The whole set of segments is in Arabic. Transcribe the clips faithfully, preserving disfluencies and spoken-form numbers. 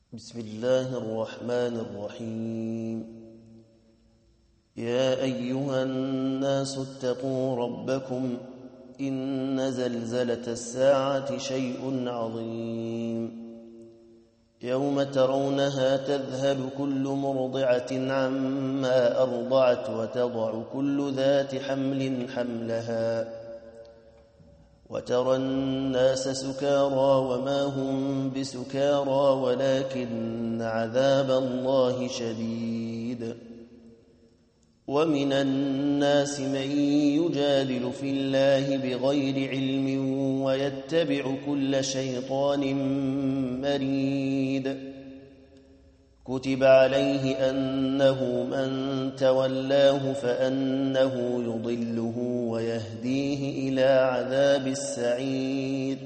بسم الله الرحمن الرحيم. يا أيها الناس اتقوا ربكم إن زلزلة الساعة شيء عظيم يوم ترونها تذهل كل مرضعة عما أرضعت وتضع كل ذات حمل حملها وترى الناس سكارى وما هم بسكارى ولكن عذاب الله شديد. ومن الناس من يجادل في الله بغير علم ويتبع كل شيطان مريد. كتب عليه أنه من تولاه فأنه يضله ويهديه إلى عذاب السعير.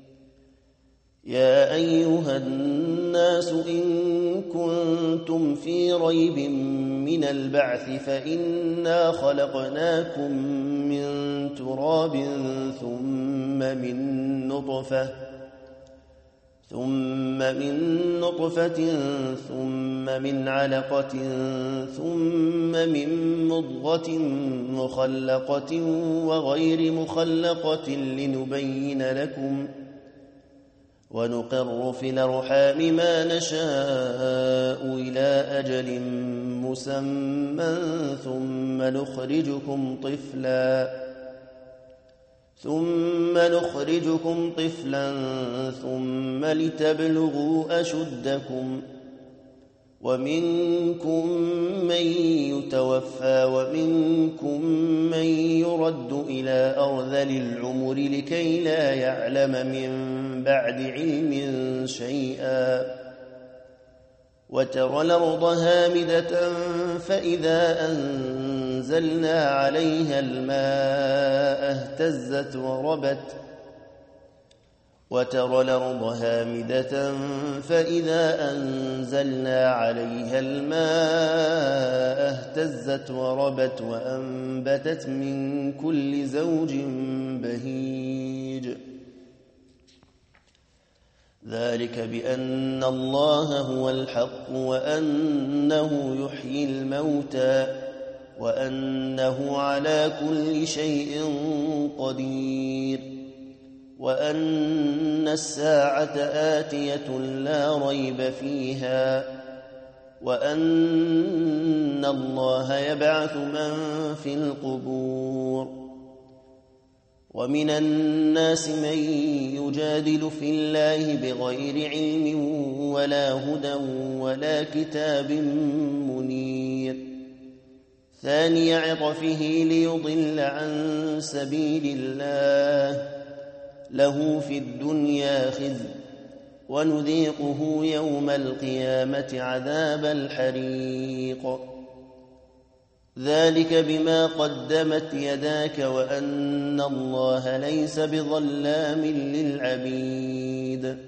يا أيها الناس إن كنتم في ريب من البعث فإنا خلقناكم من تراب ثم من نطفة ثم من نطفة ثم من علقة ثم من مضغة مخلقة وغير مخلقة لنبين لكم ونقر في الأرحام ما نشاء إلى أجل مسمى ثم نخرجكم طفلاً ثم نخرجكم طفلا ثم لتبلغوا أشدكم ومنكم من يتوفى ومنكم من يرد إلى أرذل العمر لكي لا يعلم من بعد علم شيئا. وترى الأرض هامدة فإذا أنزلنا عليها الماء اهتزت وربت وترى الأرض هامدة فإذا أنزلنا عليها الماء اهتزت وربت وأنبتت من كل زوج بهيج. ذلك بأن الله هو الحق وأنه يحيي الموتى وأنه على كل شيء قدير وأن الساعة آتية لا ريب فيها وأن الله يبعث من في القبور. ومن الناس من يجادل في الله بغير علم ولا هدى ولا كتاب منير. ثاني عطفه ليضل عن سبيل الله له في الدنيا خزي ونذيقه يوم القيامة عذاب الحريق. ذلك بما قدمت يداك وأن الله ليس بظلام للعبيد.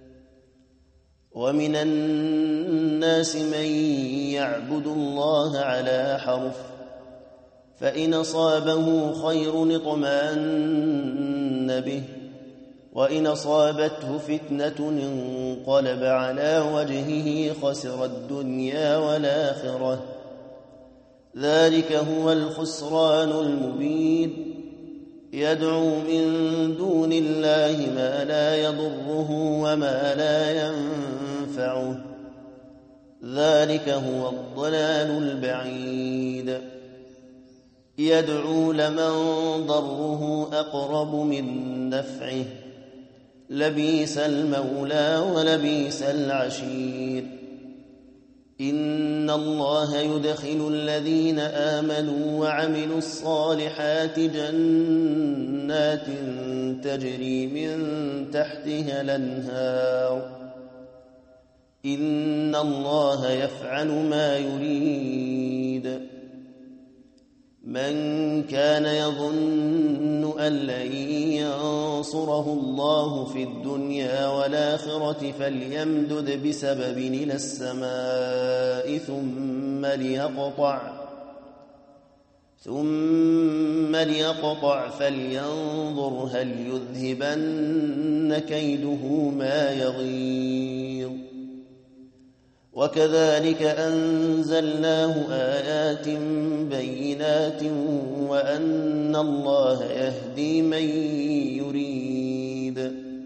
ومن الناس من يعبد الله على حرف فإن أصابه خير اطمأن به وإن أصابته فتنة انقلب على وجهه خسر الدنيا والآخرة. ذلك هو الخسران المبين. يدعو من دون الله ما لا يضره وما لا ينفعه. ذلك هو الضلال البعيد. يدعو لمن ضره أقرب من نفعه لبئس المولى ولبئس العشير. إن الله يدخل الذين آمنوا وعملوا الصالحات جنات تجري من تحتها الأنهار. إن الله يفعل ما يريد. من كان يظن أن لن ينصره الله في الدنيا والآخرة فليمدد بسبب إلى السماء ثم ليقطع ثم ليقطع فلينظر هل يذهبن كيده ما يغيظ. وكذلك أنزلناه آيات بينات وأن الله يهدي من يريد.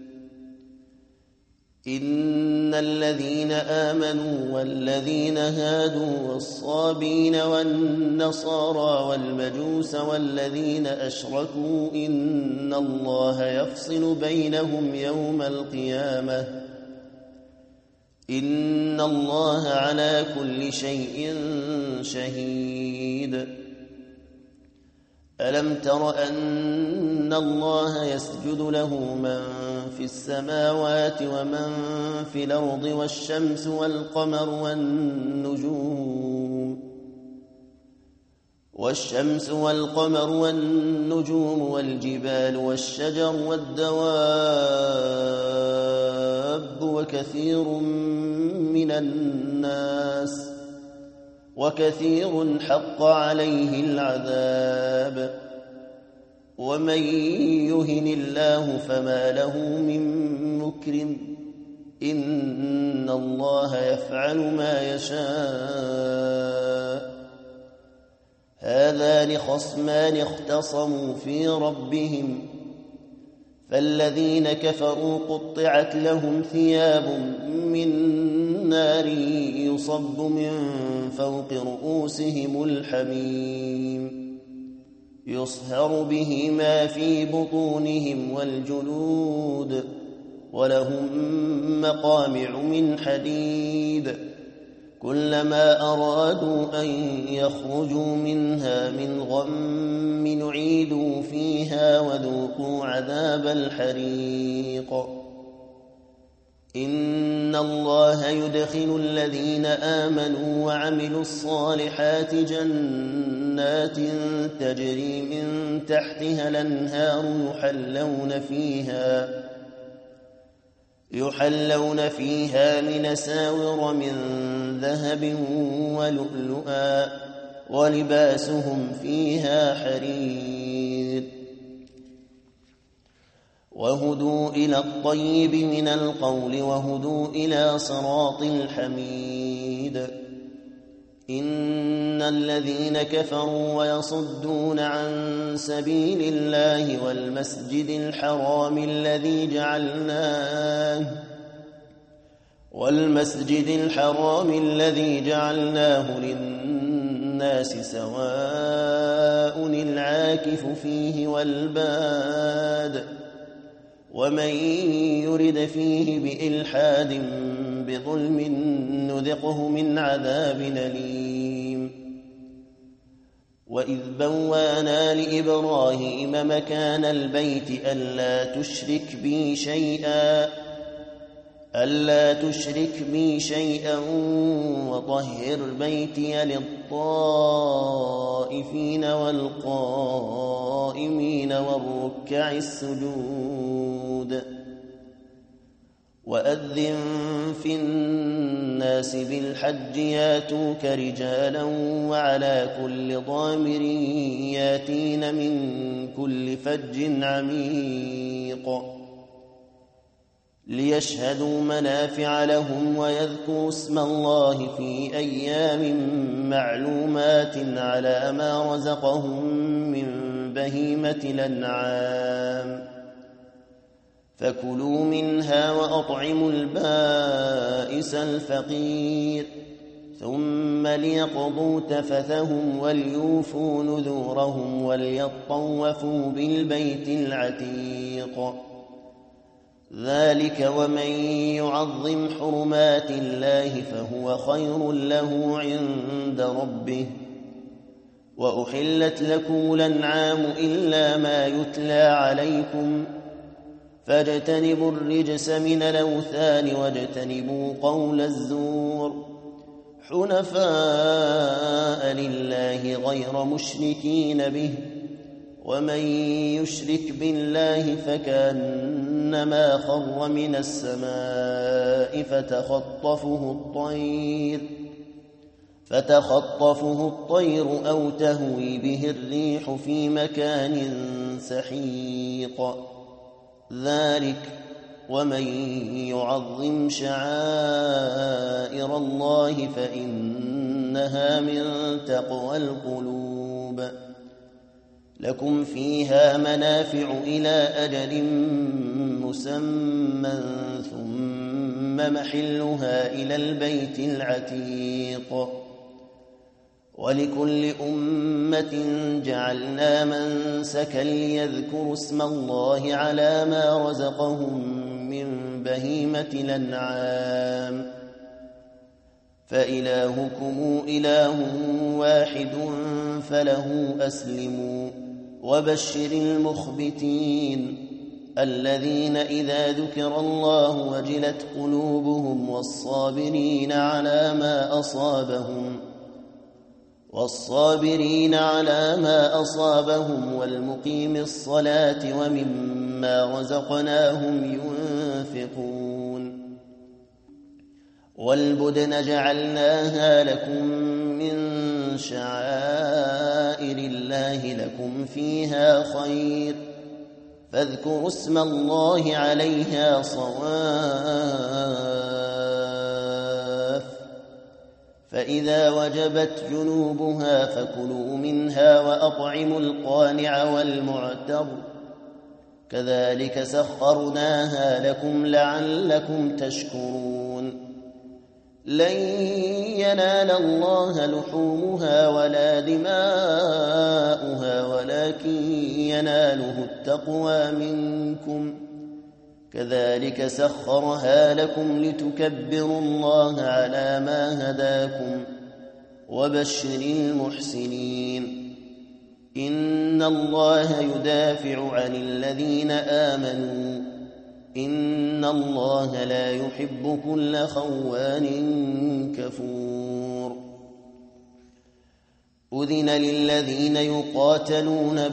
إن الذين آمنوا والذين هادوا والصابين والنصارى والمجوس والذين أشركوا إن الله يفصل بينهم يوم القيامة إن الله على كل شيء شهيد. ألم تر أن الله يسجد له من في السماوات ومن في الأرض والشمس والقمر والنجوم والشمس والقمر والنجوم والجبال والشجر والدواب وكثير من الناس وكثير حق عليه العذاب ومن يهن الله فما له من مكرم إن الله يفعل ما يشاء. هذان خصمان اختصموا في ربهم فالذين كفروا قطعت لهم ثياب من نار يصب من فوق رؤوسهم الحميم يصهر به ما في بطونهم والجلود ولهم مقامع من حديد كلما أرادوا أن يخرجوا منها من غم نعيدوا فيها وذوقوا عذاب الحريق. إن الله يدخل الذين آمنوا وعملوا الصالحات جنات تجري من تحتها الأنهار يحلون فيها يحلون فيها من ساور من ذهب ولؤلؤا ولباسهم فيها حرير وهدوا إلى الطيب من القول وهدوا إلى صراط الحميد. إن الذين كفروا ويصدون عن سبيل الله والمسجد الحرام الذي جعلناه والمسجد الحرام الذي جعلناه للناس سواء العاكف فيه والباد ومن يرد فيه بإلحاد بظلم نذقه من عذاب أليم. وإذ بوانا لإبراهيم مكان البيت ألا تشرك بي شيئا ألا تشرك بي شيئا وطهر بيتي للطائفين والقائمين والركع السجود. وأذن في الناس بالحج ياتوك رجالا وعلى كل ضامر ياتين من كل فج عميق ليشهدوا منافع لهم ويذكروا اسم الله في أيام معلومات على ما رزقهم من بهيمة الأنعام فكلوا منها وأطعموا البائس الفقير ثم ليقضوا تفثهم وليوفوا نذورهم وليطوفوا بالبيت العتيق. ذلك ومن يعظم حرمات الله فهو خير له عند ربه. وأحلت لكم الأنعام إلا ما يتلى عليكم فاجتنبوا الرجس من الأوثان واجتنبوا قول الزور حنفاء لله غير مشركين به ومن يشرك بالله فكأنما خر من السماء فتخطفه الطير فتخطفه الطير أو تهوي به الريح في مكان سحيق. ذلك ومن يعظم شعائر ذكر الله فإنها من تقوى القلوب. لكم فيها منافع إلى أجل مسمى ثم محلها إلى البيت العتيق. ولكل أمة جعلنا منسكا ليذكروا اسم الله على ما رزقهم من بهيمة الأنعام فإلهكم إله واحد فله أسلموا. وبشر المخبتين الذين إذا ذكر الله وجلت قلوبهم والصابرين على ما أصابهم والصابرين على ما أصابهم والمقيم الصلاة ومما رزقناهم ينفقون. والبدن جعلناها لكم من شعائر الله لكم فيها خير فاذكروا اسم الله عليها صواف. فإذا وجبت جنوبها فكلوا منها وأطعموا القانع والمعتر كذلك سخرناها لكم لعلكم تشكرون. لن ينال الله لحومها ولا دماؤها ولكن يناله التقوى منكم كذلك سخرها لكم لتكبروا الله على ما هداكم. وبشر المحسنين إن الله يدافع عن الذين آمنوا إن الله لا يحب كل خوان كفور. أذن للذين يقاتلون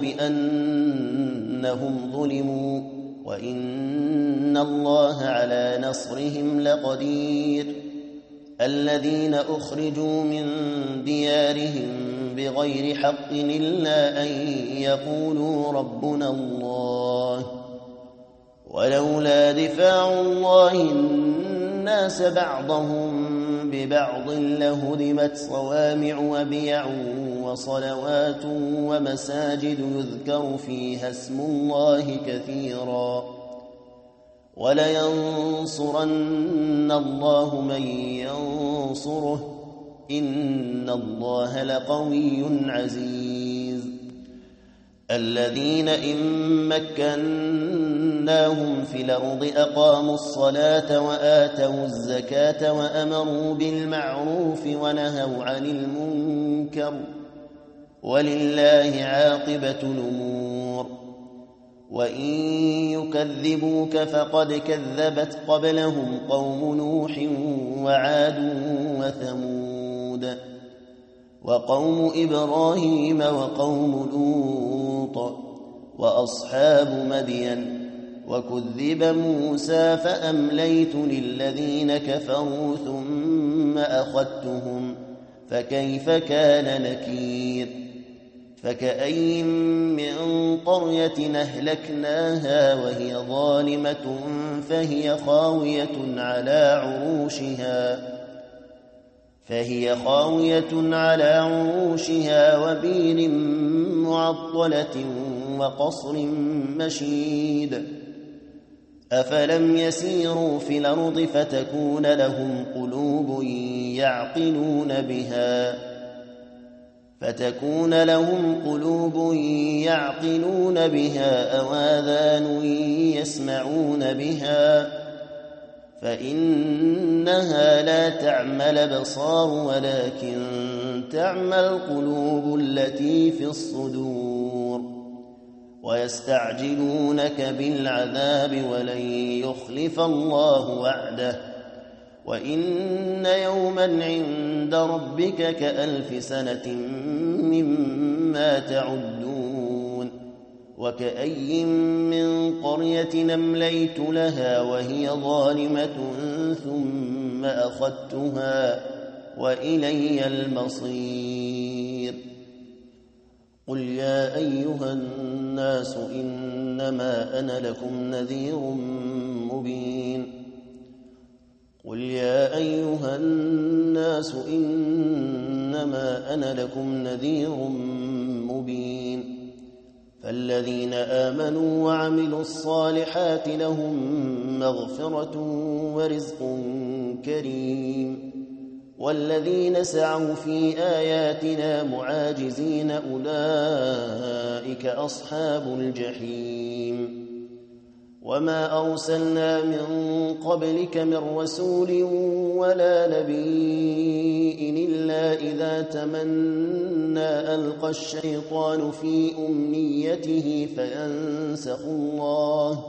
بأنهم ظلموا وإن الله على نصرهم لقدير. الذين أخرجوا من ديارهم بغير حق إلا أن يقولوا ربنا الله ولولا دفاع الله الناس بعضهم ببعض لهدمت صوامع وبيع وصلوات ومساجد يذكر فيها اسم الله كثيرا ولينصرن الله من ينصره إن الله لقوي عزيز. الذين إن مكناهم في الأرض أقاموا الصلاة وآتوا الزكاة وأمروا بالمعروف ونهوا عن المنكر ولله عاقبة الأمور. وإن يكذبوك فقد كذبت قبلهم قوم نوح وعاد وثمود وقوم إبراهيم وقوم لوط وأصحاب مدين وكذب موسى فأمليت للذين كفروا ثم أخذتهم فكيف كان نكير. فكأي من قرية أهلكناها وهي ظالمة فهي خاوية على عروشها فهي خاوية على عروشها وبير معطلة وقصر مشيد. أفلم يسيروا في الأرض فتكون لهم قلوب يعقلون بها فتكون لهم قلوب يعقلون بها أو آذان يسمعون بها فإنها لا تعمى الأبصار ولكن تعمى القلوب التي في الصدور. ويستعجلونك بالعذاب ولن يخلف الله وعده وإن يوما عند ربك كألف سنة مما تعدون. وكأي من قرية أمليت لها وهي ظالمة ثم أخذتها وإلي المصير. قل يا أيها الناس إنما أنا لكم نذير مبين. قل يا أيها الناس إنما أنا لكم نذير مبين فالذين آمنوا وعملوا الصالحات لهم مغفرة ورزق كريم والذين سعوا في آياتنا معاجزين أولئك أصحاب الجحيم وما أرسلنا من قبلك من رسول ولا نبي إلا إذا تمنى ألقى الشيطان في أمنيته فينسخ الله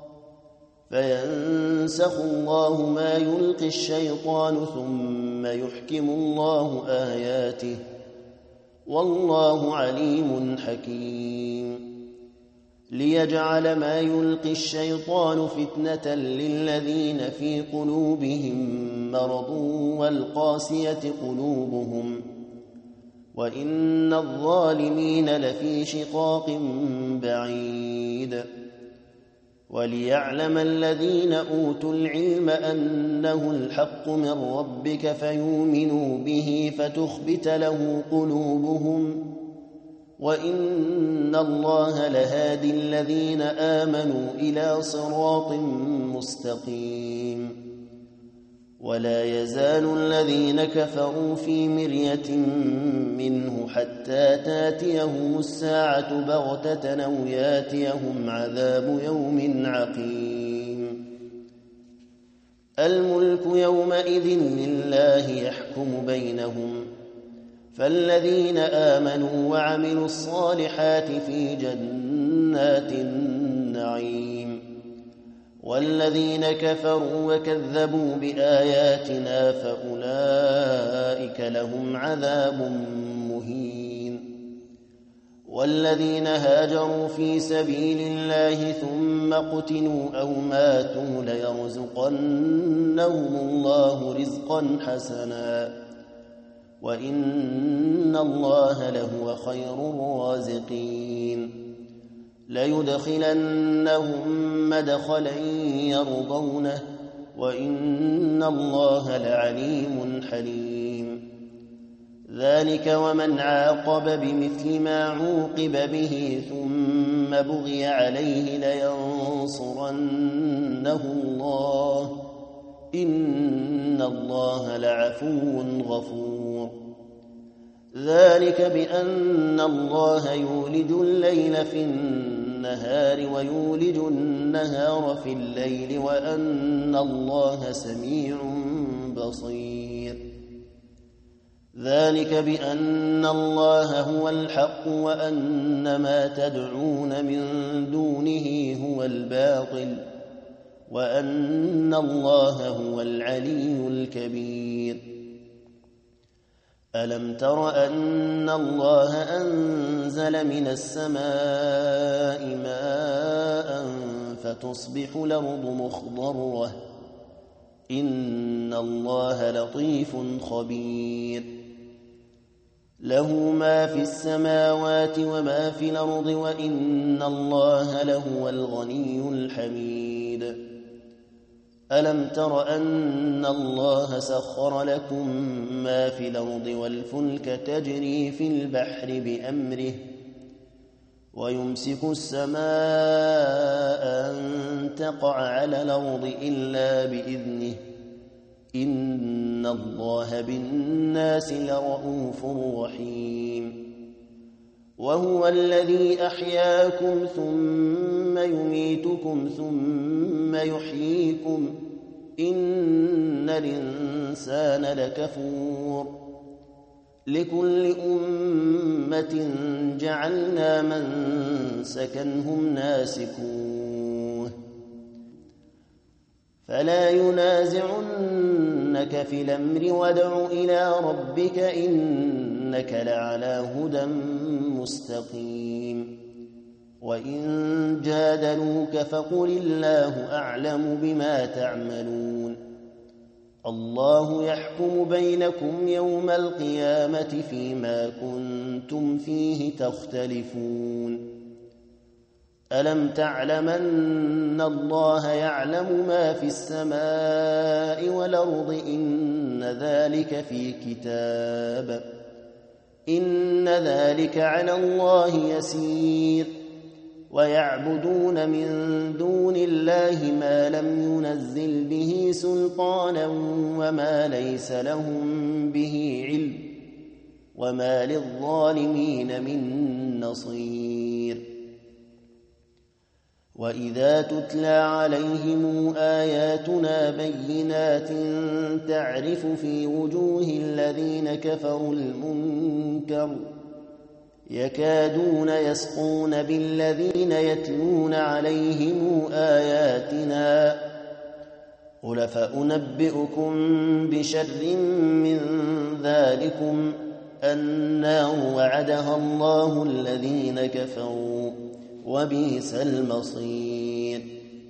فينسخ الله ما يلقي الشيطان ثم يحكم الله آياته والله عليم حكيم ليجعل ما يلقي الشيطان فتنة للذين في قلوبهم مرض والقاسية قلوبهم وإن الظالمين لفي شقاق بعيد وليعلم الذين أوتوا العلم أنه الحق من ربك فيؤمنوا به فتخبت له قلوبهم وإن الله لهادي الذين آمنوا إلى صراط مستقيم ولا يزال الذين كفروا في مرية منه حتى تاتيهم الساعة بغتة أو ياتيهم عذاب يوم عقيم الملك يومئذ لله يحكم بينهم فالذين آمنوا وعملوا الصالحات في جنات النعيم والذين كفروا وكذبوا بآياتنا فأولئك لهم عذاب مهين والذين هاجروا في سبيل الله ثم قتلوا أو ماتوا ليرزقنهم الله رزقا حسنا وإن الله لهو خير الرازقين ليدخلنهم مدخلا يرضونه وإن الله لعليم حليم ذلك ومن عاقب بمثل ما عوقب به ثم بغي عليه لينصرنه الله إن الله لعفو غفور ذلك بأن الله يولج الليل في النهار ويولج النهار في الليل وأن الله سميع بصير ذلك بأن الله هو الحق وأن ما تدعون من دونه هو الباطل وأن الله هو العلي الكبير ألم تر أن الله أنزل من السماء ماء فتصبح الأرض مخضرة إن الله لطيف خبير له ما في السماوات وما في الأرض وإن الله لهو الغني الحميد ألم تر أن الله سخر لكم ما في الأرض والفلك تجري في البحر بأمره ويمسك السماء أن تقع على الأرض إلا بإذنه إن الله بالناس لرؤوف رحيم وهو الذي أحياكم ثم يميتكم ثم يحييكم إن الإنسان لكفور لكل أمة جعلنا منسكا هم ناسكوه فلا ينازعنك في الأمر وادع إلى ربك إنك لعلى هدى مستقيم وإن جادلوك فقل الله أعلم بما تعملون الله يحكم بينكم يوم القيامة فيما كنتم فيه تختلفون ألم تعلم أن الله يعلم ما في السماء والأرض إن ذلك في كتاب إن ذلك على الله يسير ويعبدون من دون الله ما لم ينزل به سلطانا وما ليس لهم به علم وما للظالمين من نصير وإذا تتلى عليهم آياتنا بينات تعرف في وجوه الذين كفروا المنكر يكادون يسقون بالذين يتلون عليهم آياتنا قل فأنبئكم بشر من ذلكم النار وعدها الله الذين كفروا وبئس المصير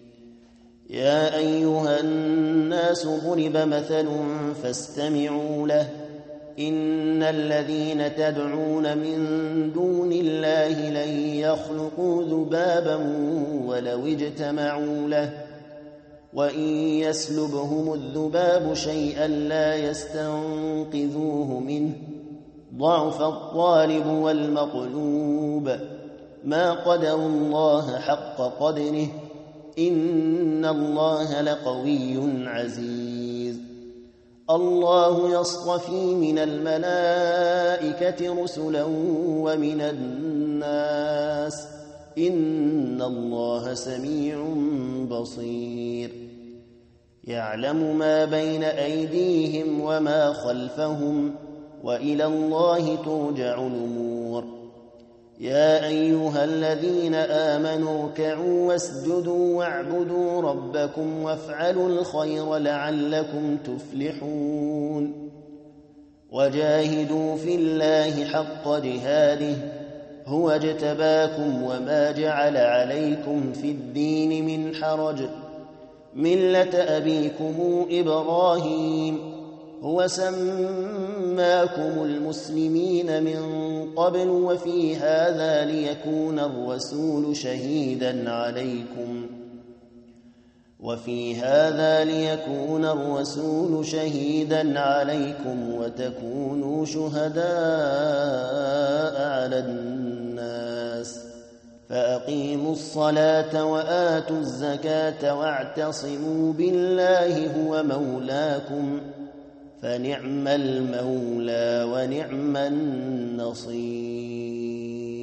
يا أيها الناس ضرب مثل فاستمعوا له إن الذين تدعون من دون الله لن يخلقوا ذبابا ولو اجتمعوا له وإن يسلبهم الذباب شيئا لا يستنقذوه منه ضعف الطالب والمطلوب ما قدروا الله حق قدره إن الله لقوي عزيز الله يصطفي من الملائكة رسلا ومن الناس إن الله سميع بصير يعلم ما بين أيديهم وما خلفهم وإلى الله ترجع الأمور يا أيها الذين آمنوا اركعوا واسجدوا واعبدوا ربكم وافعلوا الخير لعلكم تفلحون وجاهدوا في الله حق جهاده هو اجتباكم وما جعل عليكم في الدين من حرج ملة أبيكم إبراهيم هو سماكم المسلمين من قبل وفي هذا ليكون الرسول شهيدا عليكم وفي هذا ليكون الرسول شهيدا عليكم وتكونوا شهداء على الناس فأقيموا الصلاة وآتوا الزكاة واعتصموا بالله هو مولاكم فنعم المولى ونعم النصير